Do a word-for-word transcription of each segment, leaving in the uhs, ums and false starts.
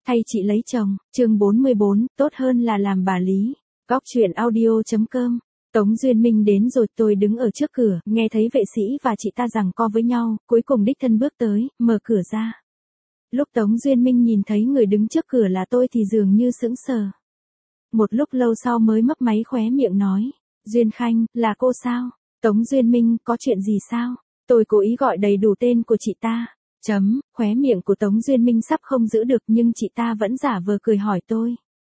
Thay chị lấy chồng, chương bốn mươi bốn, tốt hơn là làm bà Lý. Góc chuyện audio.com. Tống Duyên Minh đến rồi, tôi đứng ở trước cửa, nghe thấy vệ sĩ và chị ta giằng co với nhau, cuối cùng đích thân bước tới, mở cửa ra. Lúc Tống Duyên Minh nhìn thấy người đứng trước cửa là tôi thì dường như sững sờ. Một lúc lâu sau mới mấp máy khóe miệng nói, Duyên Khanh, là cô sao? Tống Duyên Minh, có chuyện gì sao? Tôi cố ý gọi đầy đủ tên của chị ta. Chấm, khóe miệng của Tống Duyên Minh sắp không giữ được nhưng chị ta vẫn giả vờ cười hỏi tôi.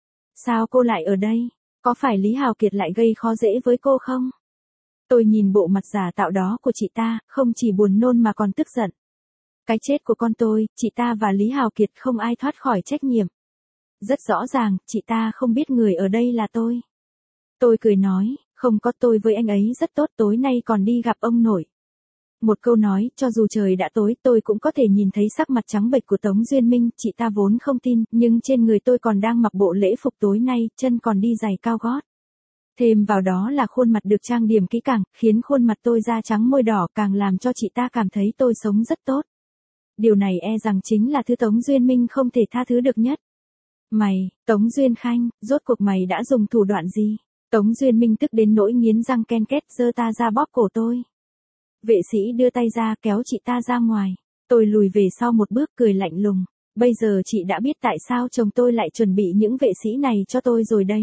Sao cô lại ở đây? Có phải Lý Hào Kiệt lại gây khó dễ với cô không? Tôi nhìn bộ mặt giả tạo đó của chị ta, không chỉ buồn nôn mà còn tức giận. Cái chết của con tôi, chị ta và Lý Hào Kiệt không ai thoát khỏi trách nhiệm. Rất rõ ràng, chị ta không biết người ở đây là tôi. Tôi cười nói, không có, tôi với anh ấy rất tốt, tối nay còn đi gặp ông nội. Một câu nói, cho dù trời đã tối tôi cũng có thể nhìn thấy sắc mặt trắng bệch của Tống Duyên Minh, chị ta vốn không tin, nhưng trên người tôi còn đang mặc bộ lễ phục tối nay, chân còn đi giày cao gót. Thêm vào đó là khuôn mặt được trang điểm kỹ càng, khiến khuôn mặt tôi da trắng môi đỏ càng làm cho chị ta cảm thấy tôi sống rất tốt. Điều này e rằng chính là thứ Tống Duyên Minh không thể tha thứ được nhất. Mày, Tống Duyên Khanh, rốt cuộc mày đã dùng thủ đoạn gì? Tống Duyên Minh tức đến nỗi nghiến răng ken két, giơ ta ra bóp cổ tôi. Vệ sĩ đưa tay ra kéo chị ta ra ngoài. Tôi lùi về sau một bước cười lạnh lùng. Bây giờ chị đã biết tại sao chồng tôi lại chuẩn bị những vệ sĩ này cho tôi rồi đấy.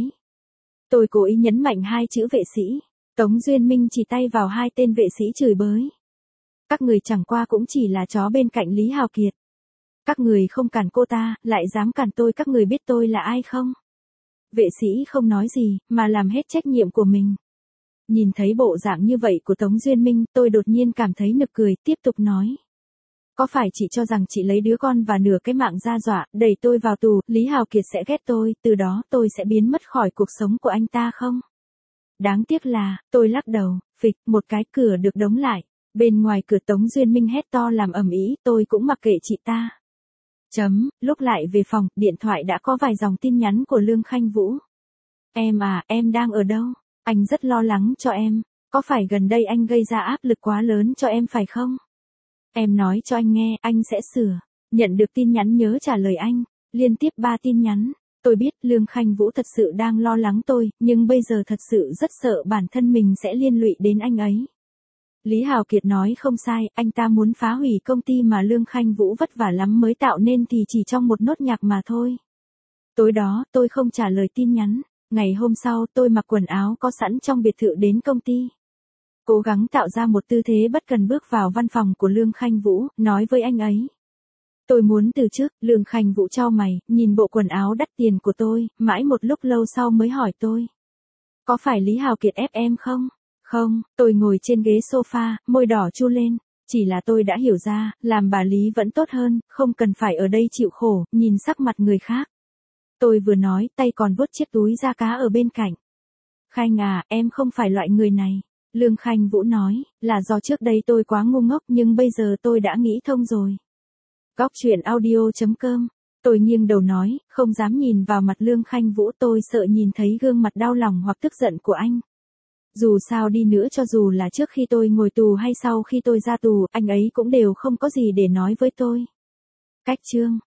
Tôi cố ý nhấn mạnh hai chữ vệ sĩ. Tống Duyên Minh chỉ tay vào hai tên vệ sĩ chửi bới. Các người chẳng qua cũng chỉ là chó bên cạnh Lý Hào Kiệt. Các người không cản cô ta, lại dám cản tôi, các người biết tôi là ai không? Vệ sĩ không nói gì, mà làm hết trách nhiệm của mình. Nhìn thấy bộ dạng như vậy của Tống Duyên Minh, tôi đột nhiên cảm thấy nực cười, tiếp tục nói. Có phải chị cho rằng chị lấy đứa con và nửa cái mạng ra dọa, đẩy tôi vào tù, Lý Hào Kiệt sẽ ghét tôi, từ đó tôi sẽ biến mất khỏi cuộc sống của anh ta không? Đáng tiếc là, tôi lắc đầu, phịch, một cái cửa được đóng lại. Bên ngoài cửa Tống Duyên Minh hét to làm ầm ĩ, tôi cũng mặc kệ chị ta. Chấm, lúc lại về phòng, điện thoại đã có vài dòng tin nhắn của Lương Khanh Vũ. Em à, em đang ở đâu? Anh rất lo lắng cho em, có phải gần đây anh gây ra áp lực quá lớn cho em phải không? Em nói cho anh nghe, anh sẽ sửa. Nhận được tin nhắn nhớ trả lời anh, liên tiếp ba tin nhắn. Tôi biết Lương Khanh Vũ thật sự đang lo lắng tôi, nhưng bây giờ thật sự rất sợ bản thân mình sẽ liên lụy đến anh ấy. Lý Hào Kiệt nói không sai, anh ta muốn phá hủy công ty mà Lương Khanh Vũ vất vả lắm mới tạo nên thì chỉ trong một nốt nhạc mà thôi. Tối đó, tôi không trả lời tin nhắn. Ngày hôm sau, tôi mặc quần áo có sẵn trong biệt thự đến công ty. Cố gắng tạo ra một tư thế bất cần bước vào văn phòng của Lương Khanh Vũ, nói với anh ấy. Tôi muốn từ chức. Lương Khanh Vũ chau mày, nhìn bộ quần áo đắt tiền của tôi, mãi một lúc lâu sau mới hỏi tôi. Có phải Lý Hào Kiệt ép em không? Không, tôi ngồi trên ghế sofa, môi đỏ chu lên. Chỉ là tôi đã hiểu ra, làm bà Lý vẫn tốt hơn, không cần phải ở đây chịu khổ, nhìn sắc mặt người khác. Tôi vừa nói, tay còn vuốt chiếc túi da cá ở bên cạnh. Khanh à, em không phải loại người này. Lương Khanh Vũ nói, là do trước đây tôi quá ngu ngốc nhưng bây giờ tôi đã nghĩ thông rồi. Góc chuyện audio.com. Tôi nghiêng đầu nói, không dám nhìn vào mặt Lương Khanh Vũ, tôi sợ nhìn thấy gương mặt đau lòng hoặc tức giận của anh. Dù sao đi nữa, cho dù là trước khi tôi ngồi tù hay sau khi tôi ra tù, anh ấy cũng đều không có gì để nói với tôi. Cách chương.